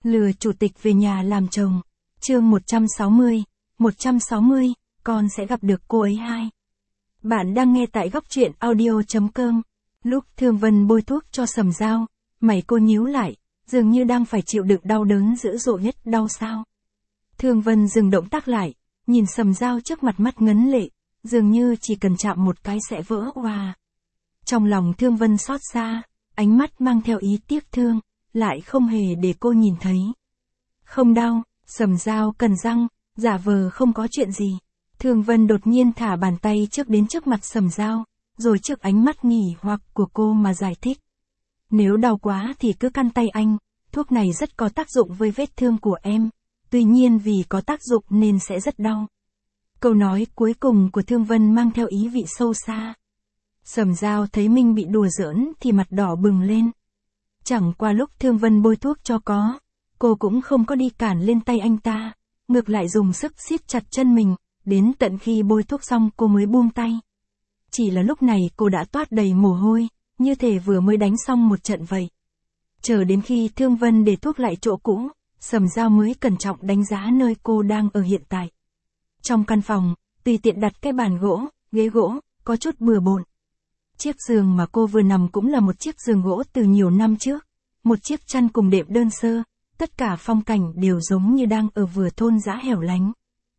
Lừa chủ tịch về nhà làm chồng. Chương 160, con sẽ gặp được cô ấy 2. Bạn đang nghe tại góc truyện audio.com. Lúc Thương Vân bôi thuốc cho Sầm Dao, mày cô nhíu lại, dường như đang phải chịu đựng đau đớn dữ dội nhất. Đau sao? Thương Vân dừng động tác lại, nhìn Sầm Dao trước mặt, mắt ngấn lệ, dường như chỉ cần chạm một cái sẽ vỡ òa. Trong lòng Thương Vân xót xa, ánh mắt mang theo ý tiếc thương, lại không hề để cô nhìn thấy. Không đau, Sầm Dao cắn răng, giả vờ không có chuyện gì. Thương Vân đột nhiên thả bàn tay đến trước mặt Sầm Dao, rồi trước ánh mắt nghỉ hoặc của cô mà giải thích. Nếu đau quá thì cứ căn tay anh, thuốc này rất có tác dụng với vết thương của em, tuy nhiên vì có tác dụng nên sẽ rất đau. Câu nói cuối cùng của Thương Vân mang theo ý vị sâu xa. Sầm Dao thấy mình bị đùa giỡn thì mặt đỏ bừng lên. Chẳng qua lúc Thương Vân bôi thuốc cho cô cũng không có đi cản lên tay anh ta, ngược lại dùng sức siết chặt chân mình, đến tận khi bôi thuốc xong cô mới buông tay. Chỉ là lúc này cô đã toát đầy mồ hôi, như thể vừa mới đánh xong một trận vậy. Chờ đến khi Thương Vân để thuốc lại chỗ cũ, Sầm Dao mới cẩn trọng đánh giá nơi cô đang ở hiện tại. Trong căn phòng, tùy tiện đặt cái bàn gỗ, ghế gỗ, có chút bừa bộn. Chiếc giường mà cô vừa nằm cũng là một chiếc giường gỗ từ nhiều năm trước, một chiếc chăn cùng đệm đơn sơ, tất cả phong cảnh đều giống như đang ở vừa thôn dã hẻo lánh.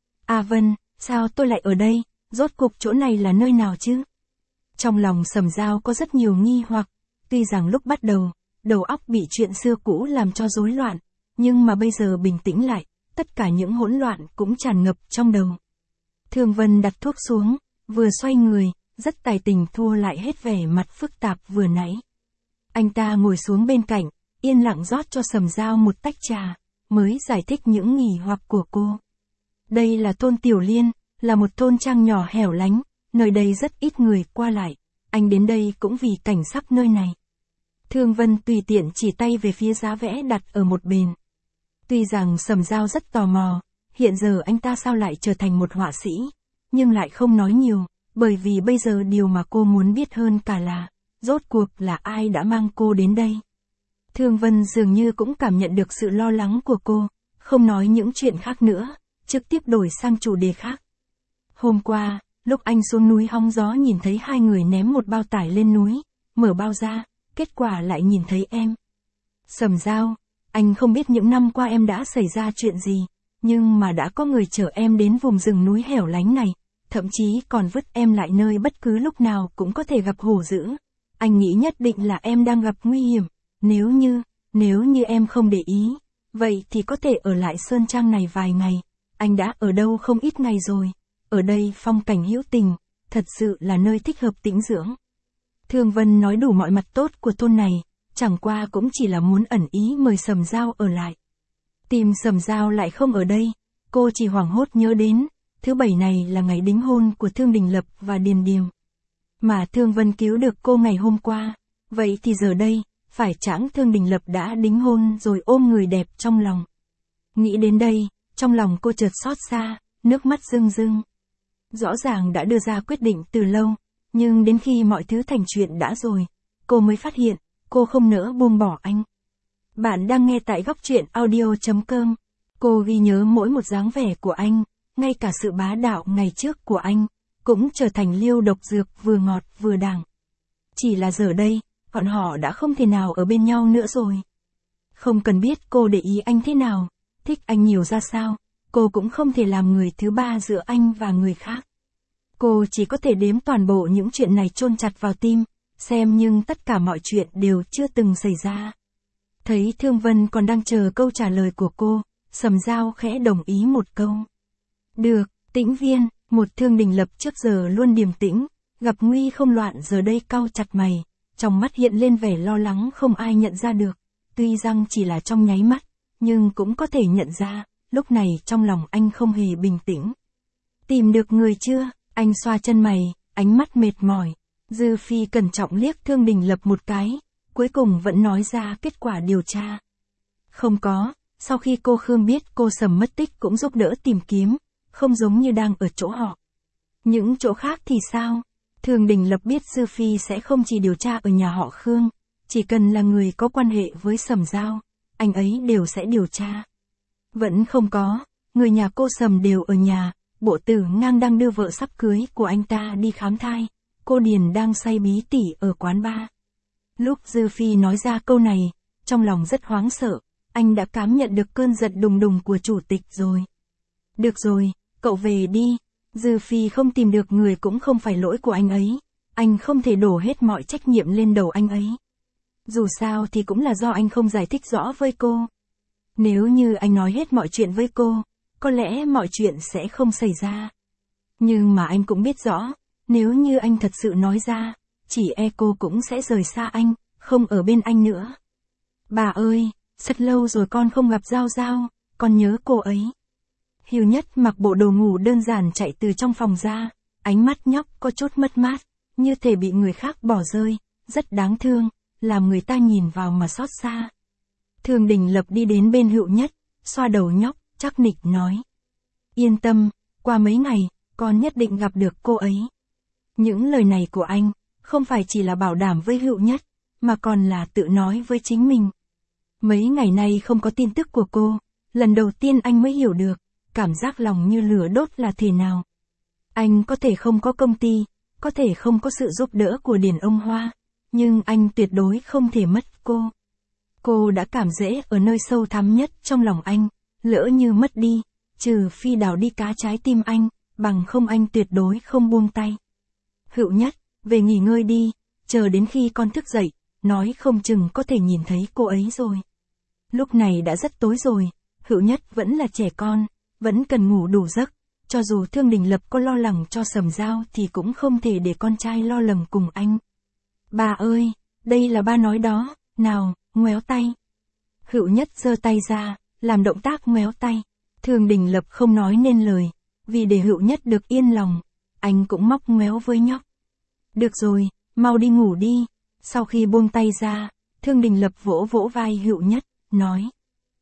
A Vân, sao tôi lại ở đây, rốt cuộc chỗ này là nơi nào chứ? Trong lòng Sầm Dao có rất nhiều nghi hoặc, tuy rằng lúc bắt đầu, đầu óc bị chuyện xưa cũ làm cho rối loạn, nhưng mà bây giờ bình tĩnh lại, tất cả những hỗn loạn cũng tràn ngập trong đầu. Thương Vân đặt thuốc xuống, vừa xoay người, rất tài tình thua lại hết vẻ mặt phức tạp vừa nãy. Anh ta ngồi xuống bên cạnh, yên lặng rót cho Sầm Dao một tách trà, mới giải thích những nghi hoặc của cô. Đây là thôn Tiểu Liên, là một thôn trang nhỏ hẻo lánh, nơi đây rất ít người qua lại, anh đến đây cũng vì cảnh sắc nơi này. Thương Vân tùy tiện chỉ tay về phía giá vẽ đặt ở một bên. Tuy rằng Sầm Dao rất tò mò, hiện giờ anh ta sao lại trở thành một họa sĩ, nhưng lại không nói nhiều, bởi vì bây giờ điều mà cô muốn biết hơn cả là, rốt cuộc là ai đã mang cô đến đây. Thương Vân dường như cũng cảm nhận được sự lo lắng của cô, không nói những chuyện khác nữa, trực tiếp đổi sang chủ đề khác. Hôm qua, lúc anh xuống núi hóng gió nhìn thấy hai người ném một bao tải lên núi, mở bao ra, kết quả lại nhìn thấy em. Sầm Dao, anh không biết những năm qua em đã xảy ra chuyện gì, nhưng mà đã có người chở em đến vùng rừng núi hẻo lánh này, thậm chí còn vứt em lại nơi bất cứ lúc nào cũng có thể gặp hổ dữ. Anh nghĩ nhất định là em đang gặp nguy hiểm, nếu như em không để ý, vậy thì có thể ở lại Sơn Trang này vài ngày, anh đã ở đâu không ít ngày rồi, ở đây phong cảnh hữu tình, thật sự là nơi thích hợp tĩnh dưỡng. Thương Vân nói đủ mọi mặt tốt của thôn này, chẳng qua cũng chỉ là muốn ẩn ý mời Sầm Dao ở lại. Tìm Sầm Dao lại không ở đây, cô chỉ hoảng hốt nhớ đến, thứ Bảy này là ngày đính hôn của Thương Đình Lập và Điền Điềm. Mà Thương Vân cứu được cô ngày hôm qua, vậy thì giờ đây, phải chăng Thương Đình Lập đã đính hôn rồi ôm người đẹp trong lòng. Nghĩ đến đây, trong lòng cô chợt xót xa, nước mắt rưng rưng. Rõ ràng đã đưa ra quyết định từ lâu, nhưng đến khi mọi thứ thành chuyện đã rồi, cô mới phát hiện, cô không nỡ buông bỏ anh. Bạn đang nghe tại góc truyện audio.com. Cô ghi nhớ mỗi một dáng vẻ của anh, ngay cả sự bá đạo ngày trước của anh, cũng trở thành liêu độc dược vừa ngọt vừa đắng. Chỉ là giờ đây, bọn họ đã không thể nào ở bên nhau nữa rồi. Không cần biết cô để ý anh thế nào, thích anh nhiều ra sao, cô cũng không thể làm người thứ ba giữa anh và người khác. Cô chỉ có thể đếm toàn bộ những chuyện này chôn chặt vào tim, xem nhưng tất cả mọi chuyện đều chưa từng xảy ra. Thấy Thương Vân còn đang chờ câu trả lời của cô, Sầm Dao khẽ đồng ý một câu. Được, Tĩnh Viên, một Thương Đình Lập trước giờ luôn điềm tĩnh, gặp nguy không loạn giờ đây cau chặt mày, trong mắt hiện lên vẻ lo lắng không ai nhận ra được, tuy rằng chỉ là trong nháy mắt, nhưng cũng có thể nhận ra, lúc này trong lòng anh không hề bình tĩnh. Tìm được người chưa? Anh xoa chân mày, ánh mắt mệt mỏi. Dư Phi cẩn trọng liếc Thương Đình Lập một cái, cuối cùng vẫn nói ra kết quả điều tra. Không có, sau khi cô Khương biết cô Sầm mất tích cũng giúp đỡ tìm kiếm, không giống như đang ở chỗ họ. Những chỗ khác thì sao? Thương Đình Lập biết Dư Phi sẽ không chỉ điều tra ở nhà họ Khương, chỉ cần là người có quan hệ với Sầm Dao, anh ấy đều sẽ điều tra. Vẫn không có, người nhà cô Sầm đều ở nhà, Bộ Tử Ngang đang đưa vợ sắp cưới của anh ta đi khám thai, cô Điền đang say bí tỉ ở quán bar. Lúc Dư Phi nói ra câu này, trong lòng rất hoảng sợ, anh đã cảm nhận được cơn giận đùng đùng của chủ tịch rồi. Được rồi, cậu về đi, Dư Phi không tìm được người cũng không phải lỗi của anh ấy, anh không thể đổ hết mọi trách nhiệm lên đầu anh ấy. Dù sao thì cũng là do anh không giải thích rõ với cô. Nếu như anh nói hết mọi chuyện với cô, có lẽ mọi chuyện sẽ không xảy ra. Nhưng mà anh cũng biết rõ, nếu như anh thật sự nói ra, chỉ e cô cũng sẽ rời xa anh, không ở bên anh nữa. Bà ơi, rất lâu rồi con không gặp Giao Giao, con nhớ cô ấy. Hiếu Nhất mặc bộ đồ ngủ đơn giản chạy từ trong phòng ra, ánh mắt nhóc có chút mất mát, như thể bị người khác bỏ rơi, rất đáng thương, làm người ta nhìn vào mà xót xa. Thương Đình Lập đi đến bên Hữu Nhất, xoa đầu nhóc, chắc nịch nói. Yên tâm, qua mấy ngày, con nhất định gặp được cô ấy. Những lời này của anh, không phải chỉ là bảo đảm với Hữu Nhất, mà còn là tự nói với chính mình. Mấy ngày nay không có tin tức của cô, lần đầu tiên anh mới hiểu được, cảm giác lòng như lửa đốt là thế nào. Anh có thể không có công ty, có thể không có sự giúp đỡ của Điền ông Hoa, nhưng anh tuyệt đối không thể mất cô. Cô đã cảm dễ ở nơi sâu thẳm nhất trong lòng anh, lỡ như mất đi, trừ phi đào đi cá trái tim anh, bằng không anh tuyệt đối không buông tay. Hữu Nhất, về nghỉ ngơi đi, chờ đến khi con thức dậy, nói không chừng có thể nhìn thấy cô ấy rồi. Lúc này đã rất tối rồi, Hữu Nhất vẫn là trẻ con, vẫn cần ngủ đủ giấc, cho dù Thương Đình Lập có lo lắng cho Sầm Giao thì cũng không thể để con trai lo lắng cùng anh. Bà ơi, đây là ba nói đó, nào, ngoéo tay. Hữu Nhất giơ tay ra, làm động tác ngoéo tay. Thương Đình Lập không nói nên lời, vì để Hữu Nhất được yên lòng, anh cũng móc ngoéo với nhóc. Được rồi, mau đi ngủ đi. Sau khi buông tay ra, Thương Đình Lập vỗ vỗ vai Hữu Nhất, nói.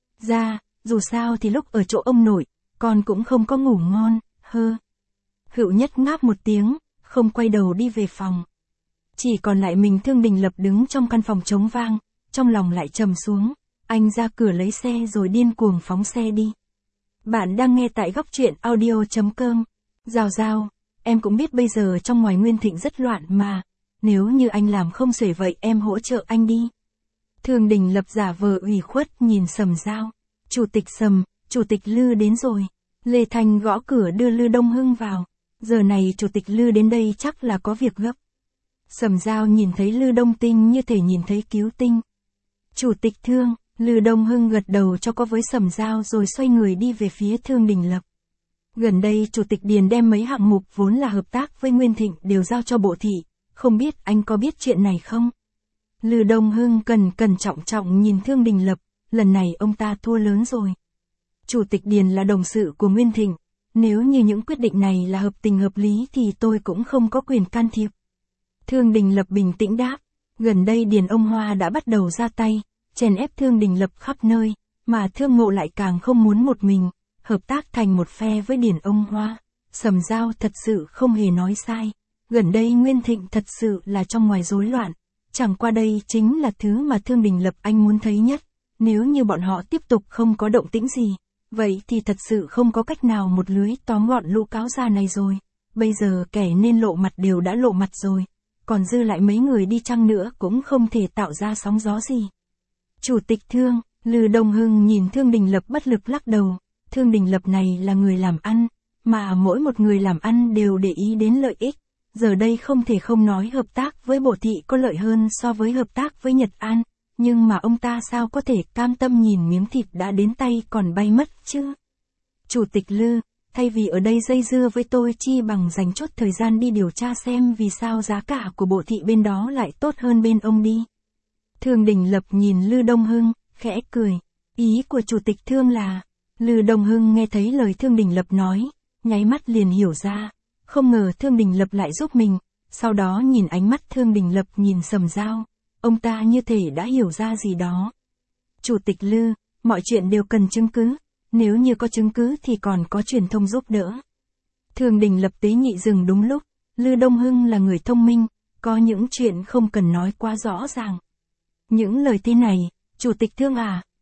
Ra, dù sao thì lúc ở chỗ ông nội, con cũng không có ngủ ngon, hơ. Hữu Nhất ngáp một tiếng, không quay đầu đi về phòng. Chỉ còn lại mình Thương Đình Lập đứng trong căn phòng trống vang, trong lòng lại trầm xuống, anh ra cửa lấy xe rồi điên cuồng phóng xe đi. Bạn đang nghe tại Góc Truyện Audio.com. Giao Giao, em cũng biết bây giờ trong ngoài Nguyên Thịnh rất loạn mà, nếu như anh làm không xuể vậy em hỗ trợ anh đi. Thương Đình Lập giả vờ ủy khuất nhìn Sầm Giao. Chủ tịch Sầm, Chủ tịch Lư đến rồi. Lê Thanh gõ cửa đưa Lư Đông Hưng vào. Giờ này Chủ tịch Lư đến đây chắc là có việc gấp. Sầm Giao nhìn thấy Lư Đông Tinh như thể nhìn thấy cứu tinh. Chủ tịch Thương, Lư Đông Hưng gật đầu cho có với Sầm Giao rồi xoay người đi về phía Thương Đình Lập. Gần đây Chủ tịch Điền đem mấy hạng mục vốn là hợp tác với Nguyên Thịnh đều giao cho bộ thị, không biết anh có biết chuyện này không? Lư Đông Hưng cẩn trọng nhìn Thương Đình Lập, lần này ông ta thua lớn rồi. Chủ tịch Điền là đồng sự của Nguyên Thịnh, nếu như những quyết định này là hợp tình hợp lý thì tôi cũng không có quyền can thiệp. Thương Đình Lập bình tĩnh đáp, gần đây Điền ông Hoa đã bắt đầu ra tay, chèn ép Thương Đình Lập khắp nơi, mà Thương Ngộ lại càng không muốn một mình, hợp tác thành một phe với Điền ông Hoa. Sầm Giao thật sự không hề nói sai, gần đây Nguyên Thịnh thật sự là trong ngoài rối loạn, chẳng qua đây chính là thứ mà Thương Đình Lập anh muốn thấy nhất, nếu như bọn họ tiếp tục không có động tĩnh gì, vậy thì thật sự không có cách nào một lưới tóm gọn lũ cáo già này rồi, bây giờ kẻ nên lộ mặt đều đã lộ mặt rồi, còn dư lại mấy người đi chăng nữa cũng không thể tạo ra sóng gió gì. Chủ tịch Thương, Lư Đông Hưng nhìn Thương Đình Lập bất lực lắc đầu, Thương Đình Lập này là người làm ăn, mà mỗi một người làm ăn đều để ý đến lợi ích, giờ đây không thể không nói hợp tác với bộ thị có lợi hơn so với hợp tác với Nhật An, nhưng mà ông ta sao có thể cam tâm nhìn miếng thịt đã đến tay còn bay mất chứ? Chủ tịch Lư, thay vì ở đây dây dưa với tôi chi bằng dành chút thời gian đi điều tra xem vì sao giá cả của bộ thị bên đó lại tốt hơn bên ông đi. Thương Đình Lập nhìn Lư Đông Hưng, khẽ cười. Ý của Chủ tịch Thương là, Lư Đông Hưng nghe thấy lời Thương Đình Lập nói, nháy mắt liền hiểu ra, không ngờ Thương Đình Lập lại giúp mình, sau đó nhìn ánh mắt Thương Đình Lập nhìn Sầm Giao, ông ta như thể đã hiểu ra gì đó. Chủ tịch Lư, mọi chuyện đều cần chứng cứ, nếu như có chứng cứ thì còn có truyền thông giúp đỡ. Thương Đình Lập tế nhị dừng đúng lúc, Lư Đông Hưng là người thông minh, có những chuyện không cần nói quá rõ ràng. Những lời thế này, Chủ tịch Thương à,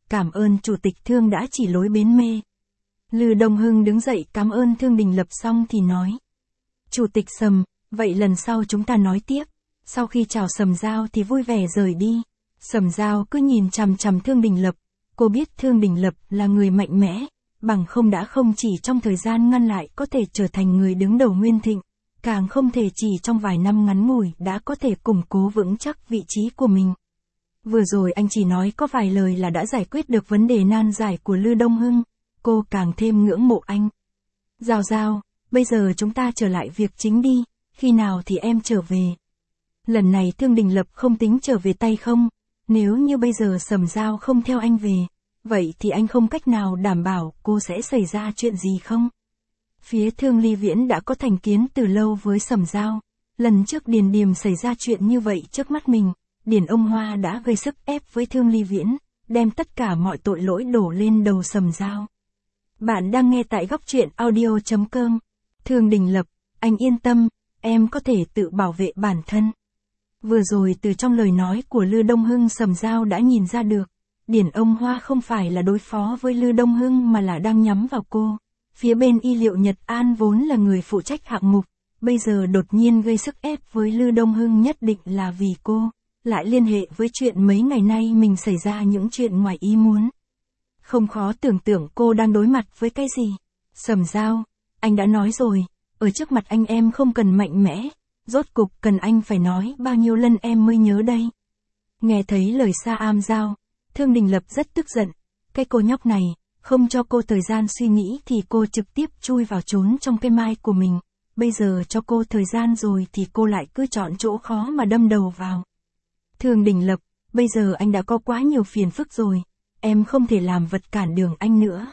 cảm ơn Chủ tịch Thương đã chỉ lối bến mê. Lư Đông Hưng đứng dậy cảm ơn Thương Đình Lập xong thì nói. Chủ tịch Sầm, vậy lần sau chúng ta nói tiếp. Sau khi chào Sầm Giao thì vui vẻ rời đi. Sầm Giao cứ nhìn chằm chằm Thương Đình Lập. Cô biết Thương Đình Lập là người mạnh mẽ, bằng không đã không chỉ trong thời gian ngắn lại có thể trở thành người đứng đầu Nguyên Thịnh, càng không thể chỉ trong vài năm ngắn ngủi đã có thể củng cố vững chắc vị trí của mình. Vừa rồi anh chỉ nói có vài lời là đã giải quyết được vấn đề nan giải của Lư Đông Hưng, cô càng thêm ngưỡng mộ anh. Giao Giao, bây giờ chúng ta trở lại việc chính đi, khi nào thì em trở về? Lần này Thương Đình Lập không tính trở về tay không, nếu như bây giờ Sầm Giao không theo anh về, vậy thì anh không cách nào đảm bảo cô sẽ xảy ra chuyện gì không? Phía Thương Ly Viễn đã có thành kiến từ lâu với Sầm Giao, lần trước Điền Điềm xảy ra chuyện như vậy trước mắt mình, Điền ông Hoa đã gây sức ép với Thương Ly Viễn, đem tất cả mọi tội lỗi đổ lên đầu Sầm Giao. Bạn đang nghe tại góc truyện audio.com. Thương Đình Lập, anh yên tâm, em có thể tự bảo vệ bản thân. Vừa rồi từ trong lời nói của Lư Đông Hưng Sầm Giao đã nhìn ra được, Điền ông Hoa không phải là đối phó với Lư Đông Hưng mà là đang nhắm vào cô. Phía bên Y Liệu Nhật An vốn là người phụ trách hạng mục, bây giờ đột nhiên gây sức ép với Lư Đông Hưng nhất định là vì cô, lại liên hệ với chuyện mấy ngày nay mình xảy ra những chuyện ngoài ý muốn. Không khó tưởng tượng cô đang đối mặt với cái gì. Sầm Giao, anh đã nói rồi, ở trước mặt anh em không cần mạnh mẽ, rốt cục cần anh phải nói bao nhiêu lần em mới nhớ đây. Nghe thấy lời Sa Am Giao, Thương Đình Lập rất tức giận, cái cô nhóc này, không cho cô thời gian suy nghĩ thì cô trực tiếp chui vào trốn trong cái mai của mình, bây giờ cho cô thời gian rồi thì cô lại cứ chọn chỗ khó mà đâm đầu vào. Thương Đình Lập, bây giờ anh đã có quá nhiều phiền phức rồi, em không thể làm vật cản đường anh nữa.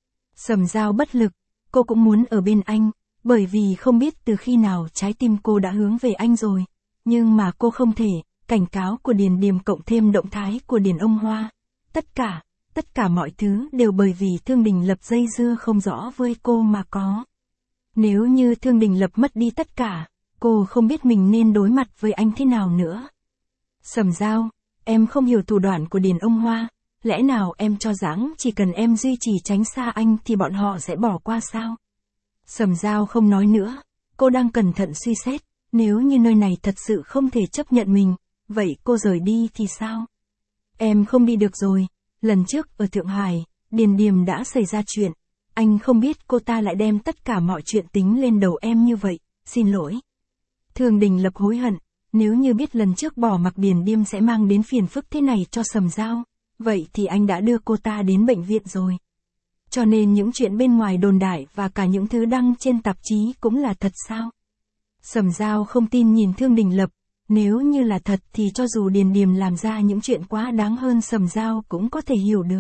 Sầm Giao bất lực, cô cũng muốn ở bên anh, bởi vì không biết từ khi nào trái tim cô đã hướng về anh rồi, nhưng mà cô không thể, cảnh cáo của Điền Điềm cộng thêm động thái của Điền ông Hoa, tất cả mọi thứ đều bởi vì Thương Đình Lập dây dưa không rõ với cô mà có. Nếu như Thương Đình Lập mất đi tất cả, cô không biết mình nên đối mặt với anh thế nào nữa. Sầm Giao, em không hiểu thủ đoạn của Điền ông Hoa, lẽ nào em cho rằng chỉ cần em duy trì tránh xa anh thì bọn họ sẽ bỏ qua sao? Sầm Giao không nói nữa, cô đang cẩn thận suy xét, nếu như nơi này thật sự không thể chấp nhận mình, vậy cô rời đi thì sao? Em không đi được rồi, lần trước ở Thượng Hải, Điền Điềm đã xảy ra chuyện, anh không biết cô ta lại đem tất cả mọi chuyện tính lên đầu em như vậy, xin lỗi. Thương Đình Lập hối hận, nếu như biết lần trước bỏ mặc Điền Điềm sẽ mang đến phiền phức thế này cho Sầm Giao, vậy thì anh đã đưa cô ta đến bệnh viện rồi. Cho nên những chuyện bên ngoài đồn đại và cả những thứ đăng trên tạp chí cũng là thật sao? Sầm Giao không tin nhìn Thương Đình Lập, nếu như là thật thì cho dù Điền Điềm làm ra những chuyện quá đáng hơn Sầm Giao cũng có thể hiểu được.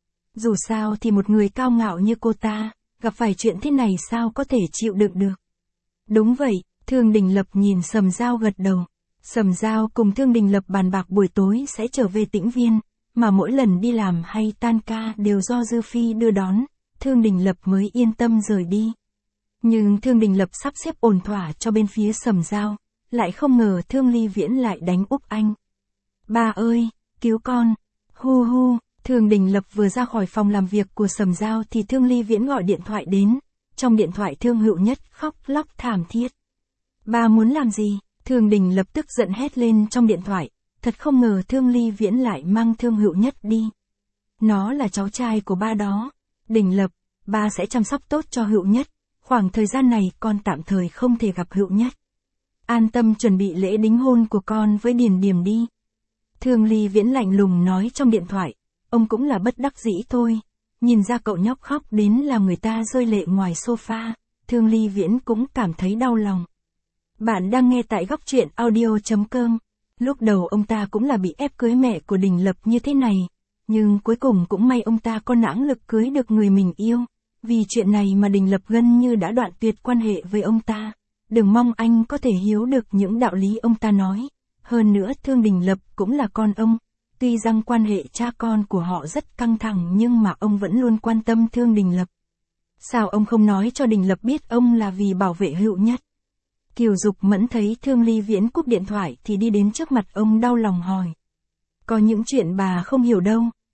Dù sao thì một người cao ngạo như cô ta, gặp phải chuyện thế này sao có thể chịu đựng được. Đúng vậy, Thương Đình Lập nhìn Sầm Giao gật đầu. Sầm Giao cùng Thương Đình Lập bàn bạc buổi tối sẽ trở về Tĩnh Viên, mà mỗi lần đi làm hay tan ca đều do Dư Phi đưa đón, Thương Đình Lập mới yên tâm rời đi. Nhưng Thương Đình Lập sắp xếp ổn thỏa cho bên phía Sầm Giao, lại không ngờ Thương Ly Viễn lại đánh úp anh. Ba ơi, cứu con, hu hu. Thương Đình Lập vừa ra khỏi phòng làm việc của Sầm Giao thì Thương Ly Viễn gọi điện thoại đến, trong điện thoại Thương Hữu Nhất khóc lóc thảm thiết. Ba muốn làm gì? Thương Đình Lập tức giận hét lên trong điện thoại, thật không ngờ Thương Ly Viễn lại mang Thương Hữu Nhất đi. Nó là cháu trai của ba đó. Đình Lập, ba sẽ chăm sóc tốt cho Hữu Nhất, khoảng thời gian này con tạm thời không thể gặp Hữu Nhất. An tâm chuẩn bị lễ đính hôn của con với Điền Điềm đi. Thương Ly Viễn lạnh lùng nói trong điện thoại, ông cũng là bất đắc dĩ thôi, nhìn ra cậu nhóc khóc đến làm người ta rơi lệ ngoài sofa, Thương Ly Viễn cũng cảm thấy đau lòng. Bạn đang nghe tại góc truyện audio.com. Lúc đầu ông ta cũng là bị ép cưới mẹ của Đình Lập như thế này, nhưng cuối cùng cũng may ông ta có nãng lực cưới được người mình yêu, vì chuyện này mà Đình Lập gần như đã đoạn tuyệt quan hệ với ông ta. Đừng mong anh có thể hiểu được những đạo lý ông ta nói. Hơn nữa Thương Đình Lập cũng là con ông, tuy rằng quan hệ cha con của họ rất căng thẳng nhưng mà ông vẫn luôn quan tâm Thương Đình Lập. Sao ông không nói cho Đình Lập biết ông là vì bảo vệ Hữu Nhất? Kiều Dục Mẫn thấy Thương Ly Viễn cúp điện thoại thì đi đến trước mặt ông đau lòng hỏi. Có những chuyện bà không hiểu đâu,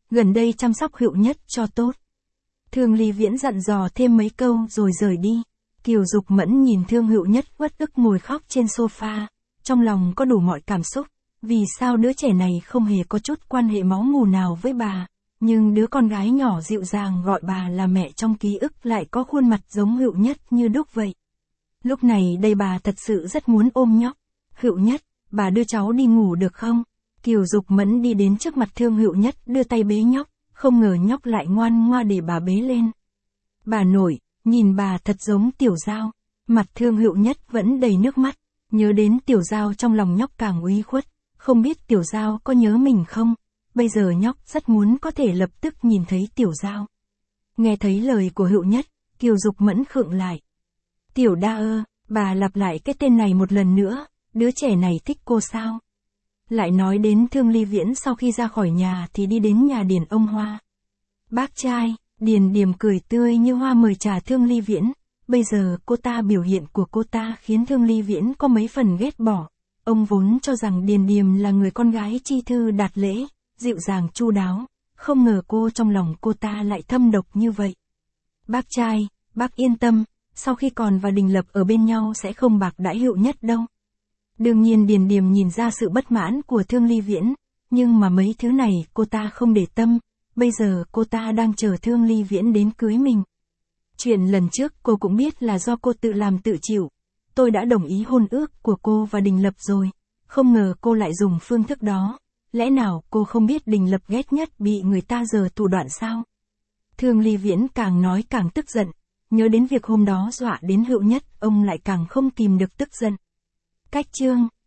gần đây chăm sóc Hựu Nhất cho tốt. Thương Ly Viễn dặn dò thêm mấy câu rồi rời đi. Kiều Dục Mẫn nhìn Thương Hựu Nhất uất ức ngồi khóc trên sofa, trong lòng có đủ mọi cảm xúc, vì sao đứa trẻ này không hề có chút quan hệ máu mủ nào với bà, nhưng đứa con gái nhỏ dịu dàng gọi bà là mẹ trong ký ức lại có khuôn mặt giống Hựu Nhất như đúc vậy. Lúc này đây bà thật sự rất muốn ôm nhóc. Hựu Nhất, bà đưa cháu đi ngủ được không? Kiều Dục Mẫn đi đến trước mặt Thương Hựu Nhất đưa tay bế nhóc, không ngờ nhóc lại ngoan ngoa để bà bế lên. Bà nội, nhìn bà thật giống Tiểu Giao. Mặt Thương Hựu Nhất vẫn đầy nước mắt, nhớ đến Tiểu Giao trong lòng nhóc càng uy khuất, không biết Tiểu Giao có nhớ mình không? Bây giờ nhóc rất muốn có thể lập tức nhìn thấy Tiểu Giao. Nghe thấy lời của Hựu Nhất, Kiều Dục Mẫn khựng lại. Tiểu Đa ơ, bà lặp lại cái tên này một lần nữa, đứa trẻ này thích cô sao? Lại nói đến Thương Ly Viễn sau khi ra khỏi nhà thì đi đến nhà Điền ông Hoa. Bác trai, Điền Điềm cười tươi như hoa mời trà Thương Ly Viễn. Bây giờ cô ta biểu hiện của cô ta khiến Thương Ly Viễn có mấy phần ghét bỏ. Ông vốn cho rằng Điền Điềm là người con gái chi thư đạt lễ, dịu dàng chu đáo, không ngờ cô trong lòng cô ta lại thâm độc như vậy. Bác trai, bác yên tâm, sau khi còn và Đình Lập ở bên nhau sẽ không bạc đãi Hựu Nhất đâu. Đương nhiên Điền Điềm nhìn ra sự bất mãn của Thương Ly Viễn, nhưng mà mấy thứ này cô ta không để tâm, bây giờ cô ta đang chờ Thương Ly Viễn đến cưới mình. Chuyện lần trước cô cũng biết là do cô tự làm tự chịu, tôi đã đồng ý hôn ước của cô và Đình Lập rồi, không ngờ cô lại dùng phương thức đó, lẽ nào cô không biết Đình Lập ghét nhất bị người ta giở thủ đoạn sao? Thương Ly Viễn càng nói càng tức giận, nhớ đến việc hôm đó dọa đến Hựu Nhất, ông lại càng không kìm được tức giận. Cách chương